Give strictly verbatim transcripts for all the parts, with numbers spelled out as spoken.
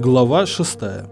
Глава шестая.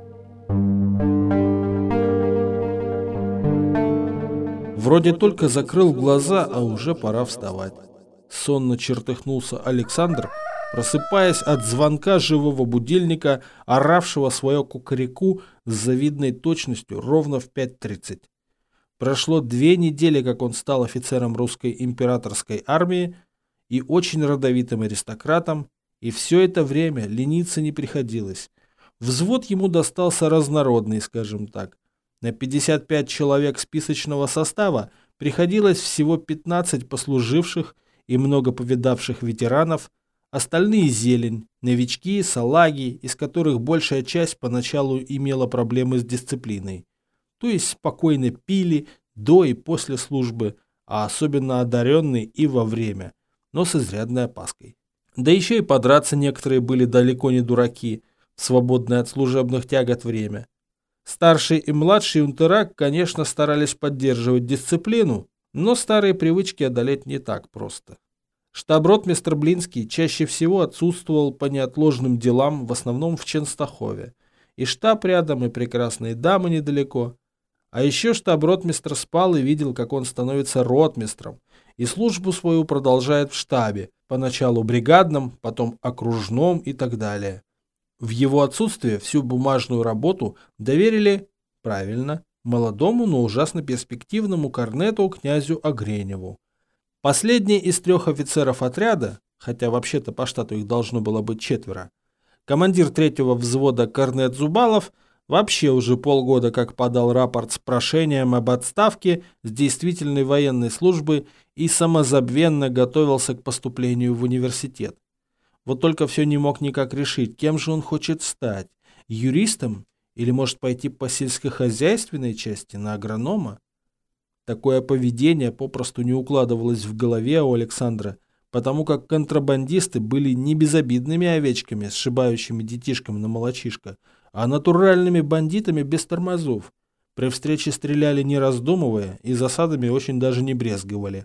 Вроде только закрыл глаза, а уже пора вставать. Сонно чертыхнулся Александр, просыпаясь от звонка живого будильника, оравшего свое кукареку с завидной точностью ровно в пять тридцать. Прошло две недели, как он стал офицером русской императорской армии и очень родовитым аристократом, и все это время лениться не приходилось. Взвод ему достался разнородный, скажем так. На пятьдесят пять человек списочного состава приходилось всего пятнадцать послуживших и много повидавших ветеранов, остальные зелень, новички, салаги, из которых большая часть поначалу имела проблемы с дисциплиной. То есть спокойно пили до и после службы, а особенно одаренные и во время, но с изрядной опаской. Да еще и подраться некоторые были далеко не дураки, в свободное от служебных тягот время. Старшие и младшие унтера, конечно, старались поддерживать дисциплину, но старые привычки одолеть не так просто. Штаб-ротмистр Блинский чаще всего отсутствовал по неотложным делам, в основном в Ченстахове. И штаб рядом, и прекрасные дамы недалеко. А еще штаб-ротмистр спал и видел, как он становится ротмистром, и службу свою продолжает в штабе, поначалу бригадном, потом окружном и так далее. В его отсутствие всю бумажную работу доверили, правильно, молодому, но ужасно перспективному корнету князю Огреневу. Последний из трех офицеров отряда, хотя вообще-то по штату их должно было быть четверо, командир третьего взвода корнет Зубалов, вообще уже полгода как подал рапорт с прошением об отставке с действительной военной службы и самозабвенно готовился к поступлению в университет. Вот только все не мог никак решить, кем же он хочет стать, юристом или может пойти по сельскохозяйственной части на агронома. Такое поведение попросту не укладывалось в голове у Александра, потому как контрабандисты были не безобидными овечками, сшибающими детишкам на молочишко, а натуральными бандитами без тормозов. При встрече стреляли не раздумывая и засадами очень даже не брезговали.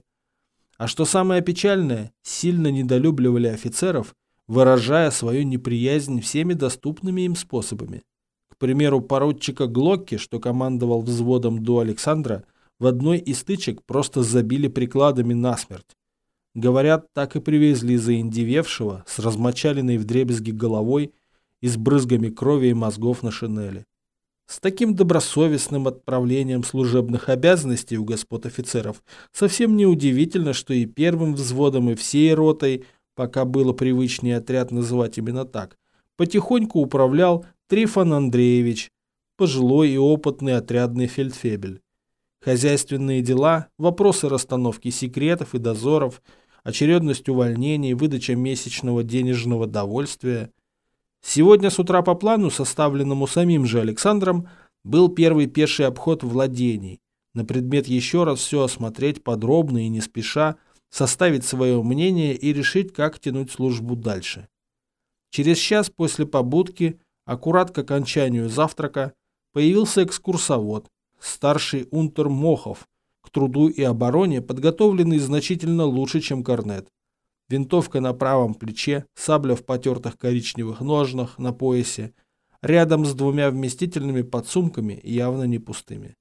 А что самое печальное, сильно недолюбливали офицеров, выражая свою неприязнь всеми доступными им способами. К примеру, поручика Глокки, что командовал взводом до Александра, в одной из стычек просто забили прикладами насмерть. Говорят, так и привезли заиндевевшего с размочаленной вдребезги головой и с брызгами крови и мозгов на шинели. С таким добросовестным отправлением служебных обязанностей у господ офицеров совсем неудивительно, что и первым взводом, и всей ротой, пока было привычнее отряд называть именно так, потихоньку управлял Трифон Андреевич, пожилой и опытный отрядный фельдфебель. Хозяйственные дела, вопросы расстановки секретов и дозоров, очередность увольнений, выдача месячного денежного довольствия. Сегодня с утра по плану, составленному самим же Александром, был первый пеший обход владений, на предмет еще раз все осмотреть подробно и не спеша, составить свое мнение и решить, как тянуть службу дальше. Через час после побудки, аккурат к окончанию завтрака, появился экскурсовод, старший унтер Мохов, к труду и обороне подготовленный значительно лучше, чем корнет. Винтовка на правом плече, сабля в потертых коричневых ножнах на поясе, рядом с двумя вместительными подсумками, явно не пустыми.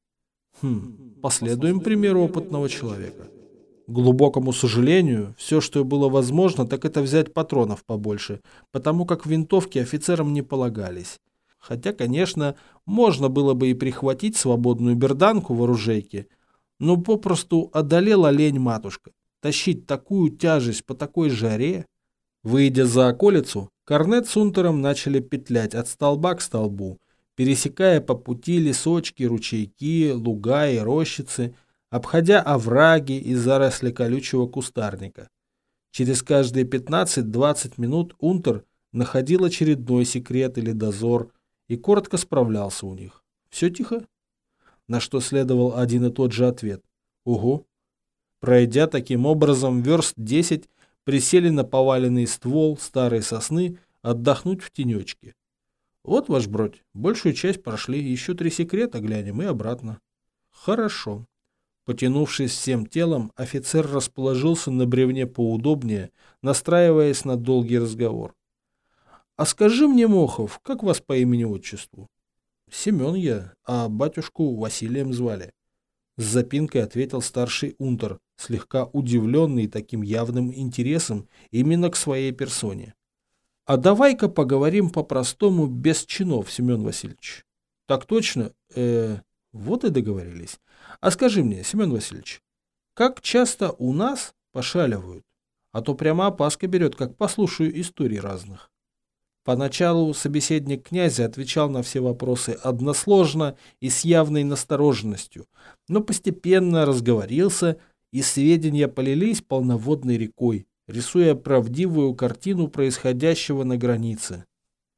Хм, последуем примеру опытного человека. К глубокому сожалению, все, что было возможно, так это взять патронов побольше, потому как винтовки офицерам не полагались. Хотя, конечно, можно было бы и прихватить свободную берданку в оружейке, но попросту одолела лень матушка. Тащить такую тяжесть по такой жаре. Выйдя за околицу, корнет с унтером начали петлять от столба к столбу, пересекая по пути лесочки, ручейки, луга и рощицы, обходя овраги и заросли колючего кустарника. Через каждые пятнадцать-двадцать минут унтер находил очередной секрет или дозор и коротко справлялся у них. Все тихо? На что следовал один и тот же ответ. Угу. Пройдя таким образом верст десять, присели на поваленный ствол старой сосны отдохнуть в тенечке. Вот, ваш бродь, большую часть прошли, еще три секрета глянем и обратно. Хорошо. Потянувшись всем телом, офицер расположился на бревне поудобнее, настраиваясь на долгий разговор. А скажи мне, Мохов, как вас по имени-отчеству? Семен я, а батюшку Василием звали. С запинкой ответил старший унтер, слегка удивленный таким явным интересом именно к своей персоне. А давай-ка поговорим по-простому, без чинов, Семен Васильевич. Так точно? Э, вот и договорились. А скажи мне, Семен Васильевич, как часто у нас пошаливают? А то прямо опаска берет, как послушаю историй разных. Поначалу собеседник князя отвечал на все вопросы односложно и с явной настороженностью, но постепенно разговорился, и сведения полились полноводной рекой, рисуя правдивую картину происходящего на границе.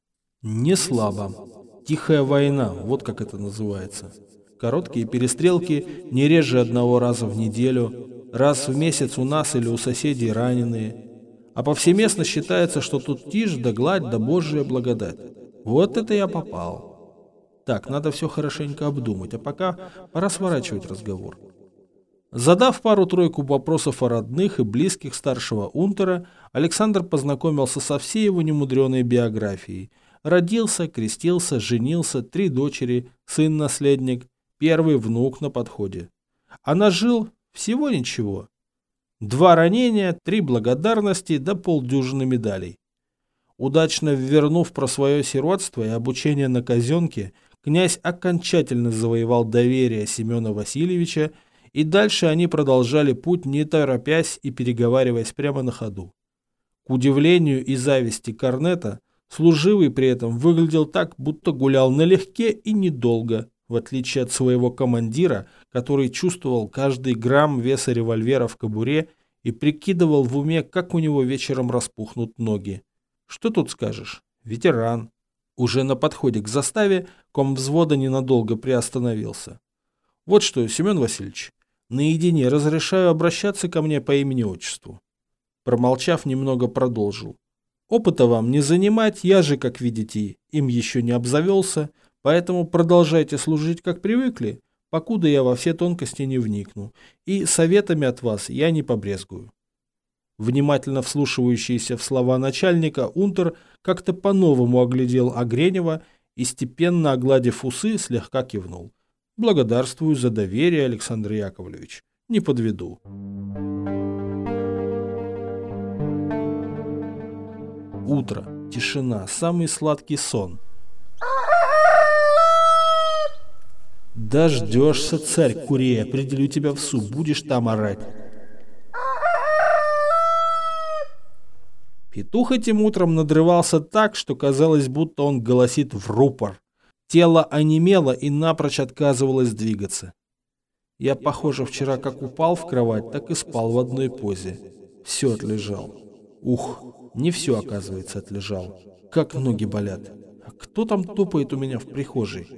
Не слабо. Тихая война, вот как это называется. Короткие перестрелки, не реже одного раза в неделю, раз в месяц у нас или у соседей раненые. А повсеместно считается, что тут тишь да гладь да Божия благодать. Вот это я попал. Так, надо все хорошенько обдумать, а пока пора сворачивать разговор. Задав пару-тройку вопросов о родных и близких старшего унтера, Александр познакомился со всей его немудреной биографией. Родился, крестился, женился, три дочери, сын-наследник, первый внук на подходе. А нажил всего ничего. Два ранения, три благодарности да полдюжины медалей. Удачно ввернув про свое сиротство и обучение на казенке, князь окончательно завоевал доверие Семена Васильевича, и дальше они продолжали путь, не торопясь и переговариваясь прямо на ходу. К удивлению и зависти Корнета, служивый при этом выглядел так, будто гулял налегке и недолго, в отличие от своего командира, который чувствовал каждый грамм веса револьвера в кобуре и прикидывал в уме, как у него вечером распухнут ноги. Что тут скажешь? Ветеран. Уже на подходе к заставе комвзвода ненадолго приостановился. Вот что, Семен Васильевич, наедине разрешаю обращаться ко мне по имени-отчеству. Промолчав, немного продолжил. Опыта вам не занимать, я же, как видите, им еще не обзавелся, поэтому продолжайте служить, как привыкли, покуда я во все тонкости не вникну, и советами от вас я не побрезгую. Внимательно вслушивающийся в слова начальника, унтер как-то по-новому оглядел Огренева и, степенно огладив усы, слегка кивнул. Благодарствую за доверие, Александр Яковлевич. Не подведу. Утро, тишина, самый сладкий сон. Дождешься, царь Курей, определю тебя в суд, будешь там орать. Петух этим утром надрывался так, что казалось, будто он голосит в рупор. Тело онемело и напрочь отказывалось двигаться. Я, похоже, вчера как упал в кровать, так и спал в одной позе. Все отлежал. Ух, не все, оказывается, отлежал. Как ноги болят. А кто там топает у меня в прихожей?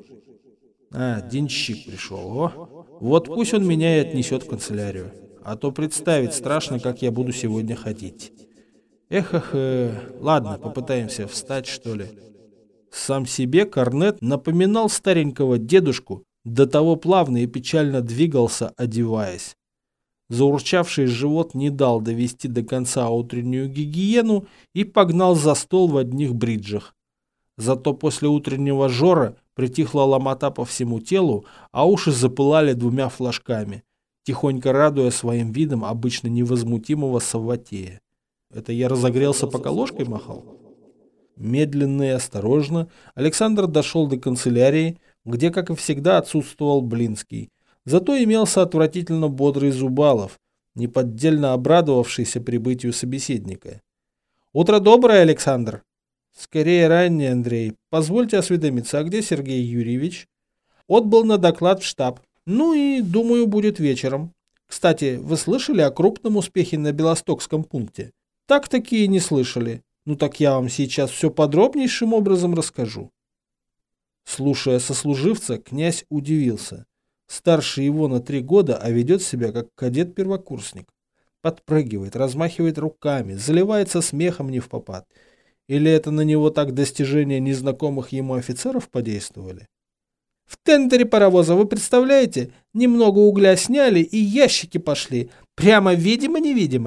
А, денщик пришел. О, вот пусть он меня и отнесет в канцелярию. А то представить страшно, как я буду сегодня ходить. Эх, эх, эх, ладно, попытаемся встать, что ли. Сам себе Корнет напоминал старенького дедушку, до того плавно и печально двигался, одеваясь. Заурчавший живот не дал довести до конца утреннюю гигиену и погнал за стол в одних бриджах. Зато после утреннего жора притихла ломота по всему телу, а уши запылали двумя флажками, тихонько радуя своим видом обычно невозмутимого Савватея. Это я разогрелся, пока ложкой махал? Медленно и осторожно Александр дошел до канцелярии, где, как и всегда, отсутствовал Блинский. Зато имелся отвратительно бодрый Зубалов, неподдельно обрадовавшийся прибытию собеседника. «Утро доброе, Александр!» «Скорее раннее, Андрей. Позвольте осведомиться, а где Сергей Юрьевич?» «Отбыл на доклад в штаб. Ну и, думаю, будет вечером. Кстати, вы слышали о крупном успехе на Белостокском пункте?» «Так-таки и не слышали. Ну так я вам сейчас все подробнейшим образом расскажу». Слушая сослуживца, князь удивился. Старше его на три года, а ведет себя как кадет-первокурсник. Подпрыгивает, размахивает руками, заливается смехом невпопад. Или это на него так достижения незнакомых ему офицеров подействовали? В тендере паровоза, вы представляете, немного угля сняли и ящики пошли. Прямо видимо-невидимо.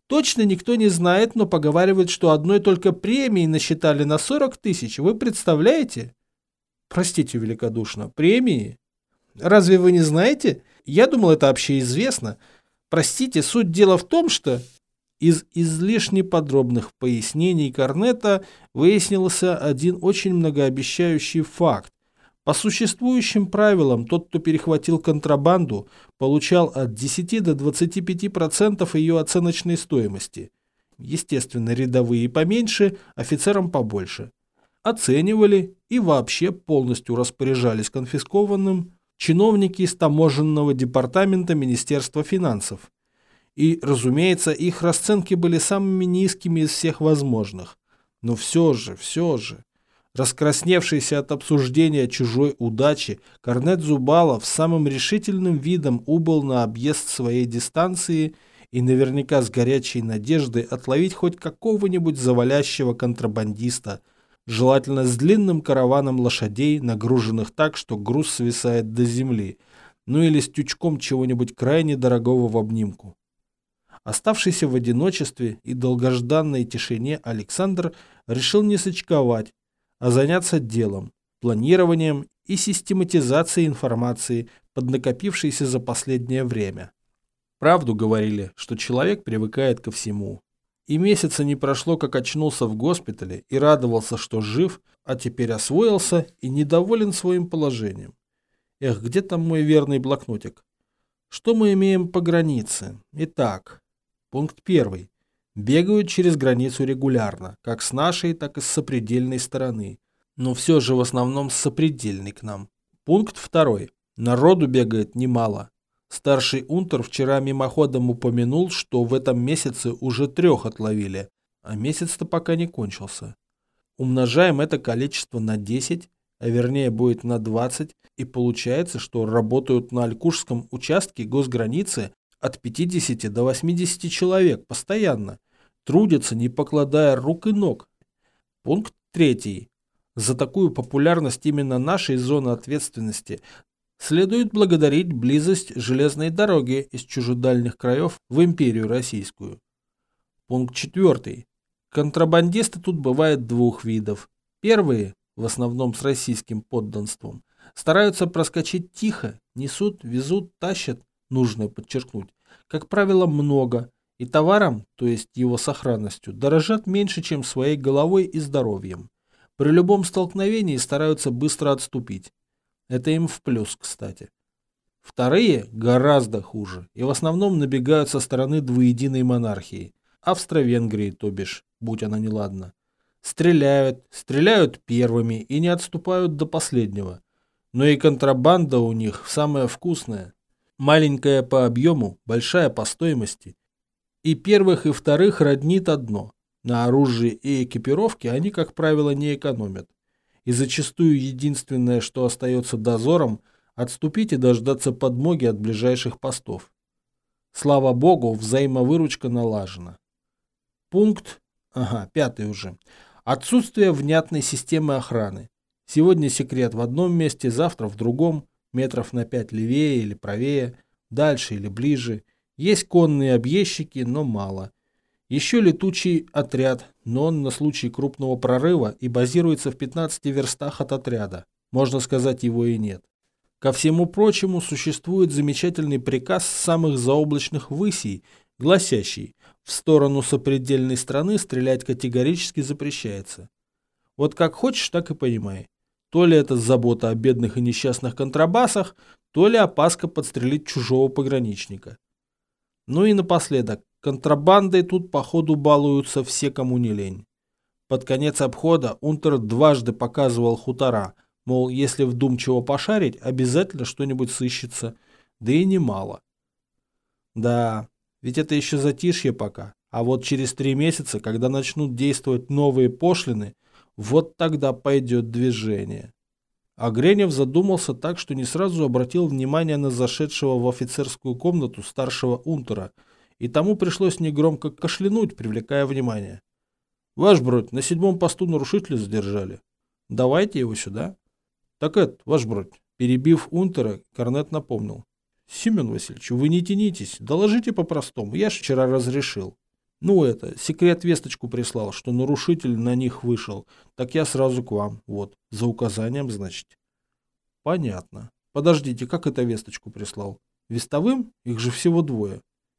Точно никто не знает, но поговаривают, что одной только премии насчитали на сорок тысяч. Вы представляете? Простите великодушно, премии? Разве вы не знаете? Я думал, это общеизвестно. Простите, суть дела в том, что... Из излишне подробных пояснений Корнета выяснился один очень многообещающий факт. По существующим правилам, тот, кто перехватил контрабанду, получал от десяти до двадцати пяти процентов ее оценочной стоимости. Естественно, рядовые поменьше, офицерам побольше. Оценивали и вообще полностью распоряжались конфискованным чиновники из таможенного департамента Министерства финансов. И, разумеется, их расценки были самыми низкими из всех возможных. Но все же, все же, раскрасневшийся от обсуждения чужой удачи, Корнет Зубалов самым решительным видом убыл на объезд своей дистанции и наверняка с горячей надеждой отловить хоть какого-нибудь завалящего контрабандиста, желательно с длинным караваном лошадей, нагруженных так, что груз свисает до земли, ну или с тючком чего-нибудь крайне дорогого в обнимку. Оставшийся в одиночестве и долгожданной тишине Александр решил не сочковать, а заняться делом, планированием и систематизацией информации, поднакопившейся за последнее время. Правду говорили, что человек привыкает ко всему. И месяца не прошло, как очнулся в госпитале и радовался, что жив, а теперь освоился и недоволен своим положением. Эх, где там мой верный блокнотик? Что мы имеем по границе? Итак... Пункт первый. Бегают через границу регулярно, как с нашей, так и с сопредельной стороны. Но все же в основном с сопредельной к нам. Пункт второй. Народу бегает немало. Старший унтер вчера мимоходом упомянул, что в этом месяце уже трех отловили, а месяц-то пока не кончился. Умножаем это количество на десять, а вернее будет на двадцать, и получается, что работают на Алькушском участке госграницы от пятидесяти до восьмидесяти человек постоянно, трудятся, не покладая рук и ног. Пункт третий. За такую популярность именно нашей зоны ответственности следует благодарить близость железной дороги из чужедальних краев в империю российскую. Пункт четвертый. Контрабандисты тут бывают двух видов. Первые, в основном с российским подданством, стараются проскочить тихо, несут, везут, тащат, нужно подчеркнуть, как правило, много, и товаром, то есть его сохранностью, дорожат меньше, чем своей головой и здоровьем. При любом столкновении стараются быстро отступить. Это им в плюс, кстати. Вторые гораздо хуже, и в основном набегают со стороны двуединой монархии, Австро-Венгрии, то бишь, будь она неладна. Стреляют, стреляют первыми и не отступают до последнего. Но и контрабанда у них самая вкусная. Маленькая по объему, большая по стоимости. И первых, и вторых роднит одно. На оружии и экипировке они, как правило, не экономят. И зачастую единственное, что остается дозором, отступить и дождаться подмоги от ближайших постов. Слава богу, взаимовыручка налажена. Пункт, ага, пятый уже. Отсутствие внятной системы охраны. Сегодня секрет в одном месте, завтра в другом. Метров на пять левее или правее, дальше или ближе. Есть конные объездчики, но мало. Еще летучий отряд, но он на случай крупного прорыва и базируется в пятнадцати верстах от отряда. Можно сказать, его и нет. Ко всему прочему, существует замечательный приказ самых заоблачных высей, гласящий: в сторону сопредельной страны стрелять категорически запрещается. Вот как хочешь, так и понимай. То ли это забота о бедных и несчастных контрабасах, то ли опаска подстрелить чужого пограничника. Ну и напоследок, контрабандой тут походу балуются все, кому не лень. Под конец обхода унтер дважды показывал хутора, мол, если вдумчиво пошарить, обязательно что-нибудь сыщется, да и немало. Да, ведь это еще затишье пока, а вот через три месяца, когда начнут действовать новые пошлины, вот тогда пойдет движение. А Гренев задумался так, что не сразу обратил внимание на зашедшего в офицерскую комнату старшего унтера, и тому пришлось негромко кашлянуть, привлекая внимание. «Ваш бродь, на седьмом посту нарушителя задержали. Давайте его сюда». «Так это, ваш бродь», перебив унтера, Корнет напомнил. «Семен Васильевич, вы не тянитесь, доложите по-простому, я ж вчера разрешил». Ну это, секрет весточку прислал, что нарушитель на них вышел. Так я сразу к вам, вот, за указанием, значит. Понятно. Подождите, как это весточку прислал? Вестовым? Их же всего двое.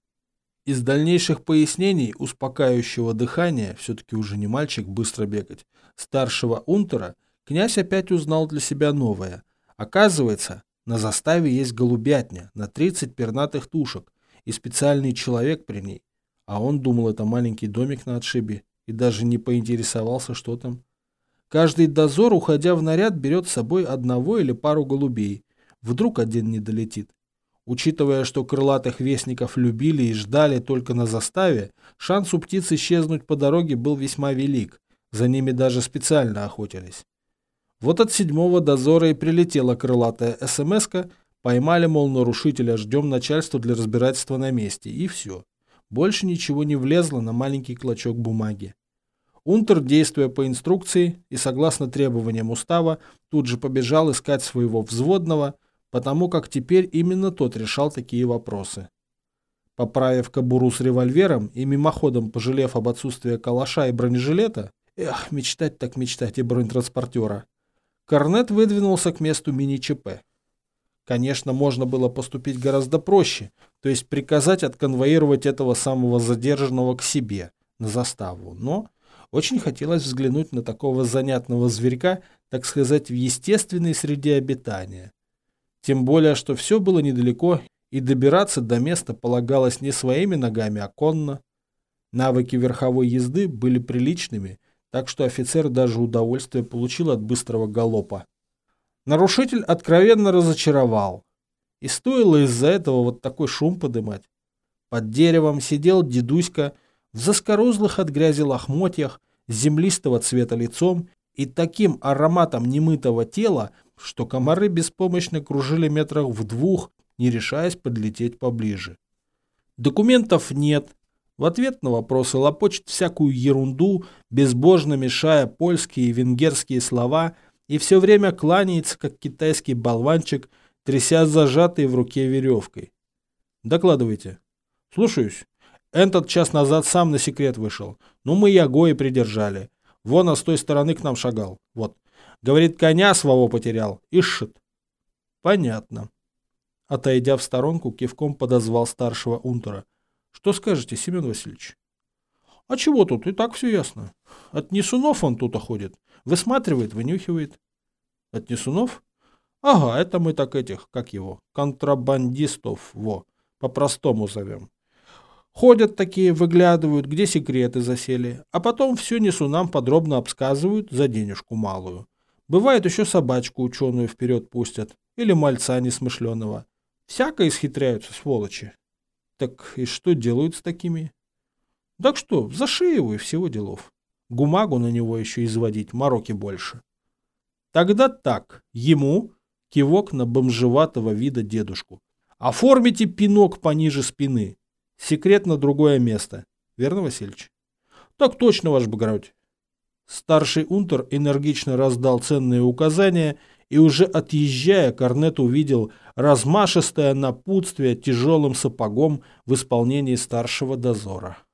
Из дальнейших пояснений успокаивающего дыхания, все-таки уже не мальчик быстро бегать, старшего унтера, князь опять узнал для себя новое. Оказывается, на заставе есть голубятня на тридцать пернатых тушек и специальный человек при ней. А он думал, это маленький домик на отшибе, и даже не поинтересовался, что там. Каждый дозор, уходя в наряд, берет с собой одного или пару голубей. Вдруг один не долетит. Учитывая, что крылатых вестников любили и ждали только на заставе, шанс у птиц исчезнуть по дороге был весьма велик. За ними даже специально охотились. Вот от седьмого дозора и прилетела крылатая эс-эм-эска, поймали, мол, нарушителя, ждем начальства для разбирательства на месте, и все. Больше ничего не влезло на маленький клочок бумаги. Унтер, действуя по инструкции и согласно требованиям устава, тут же побежал искать своего взводного, потому как теперь именно тот решал такие вопросы. Поправив кобуру с револьвером и мимоходом пожалев об отсутствии калаша и бронежилета, эх, мечтать так мечтать и бронетранспортера, Корнет выдвинулся к месту мини-ЧП. Конечно, можно было поступить гораздо проще, то есть приказать отконвоировать этого самого задержанного к себе, на заставу, но очень хотелось взглянуть на такого занятного зверька, так сказать, в естественной среде обитания. Тем более, что все было недалеко, и добираться до места полагалось не своими ногами, а конно. Навыки верховой езды были приличными, так что офицер даже удовольствие получил от быстрого галопа. Нарушитель откровенно разочаровал. И стоило из-за этого вот такой шум подымать. Под деревом сидел дедуська в заскорузлых от грязи лохмотьях, с землистого цвета лицом и таким ароматом немытого тела, что комары беспомощно кружили метрах в двух, не решаясь подлететь поближе. Документов нет. В ответ на вопросы лопочет всякую ерунду, безбожно мешая польские и венгерские слова, и все время кланяется, как китайский болванчик, тряся зажатой в руке веревкой. Докладывайте. Слушаюсь. Этот час назад сам на секрет вышел. Ну мы его и придержали. Вон, а с той стороны к нам шагал. Вот. Говорит, коня своего потерял. Ишет. Понятно. Отойдя в сторонку, кивком подозвал старшего унтера. Что скажете, Семен Васильевич? А чего тут? И так все ясно. От несунов он тут ходит. Высматривает, вынюхивает. От несунов? Ага, это мы так этих, как его, контрабандистов, во, по-простому зовем. Ходят такие, выглядывают, где секреты засели, а потом все несунам подробно обсказывают за денежку малую. Бывает, еще собачку ученую вперед пустят, или мальца несмышленого. Всяко исхитряются, сволочи. Так и что делают с такими? Так что, за шею и всего делов. Гумагу на него еще изводить, мороки больше. Тогда так, ему кивок на бомжеватого вида дедушку. Оформите пинок пониже спины. Секрет на другое место. Верно, Васильевич? Так точно, ваш благородие. Старший унтер энергично раздал ценные указания, и уже отъезжая, Корнет увидел размашистое напутствие тяжелым сапогом в исполнении старшего дозора.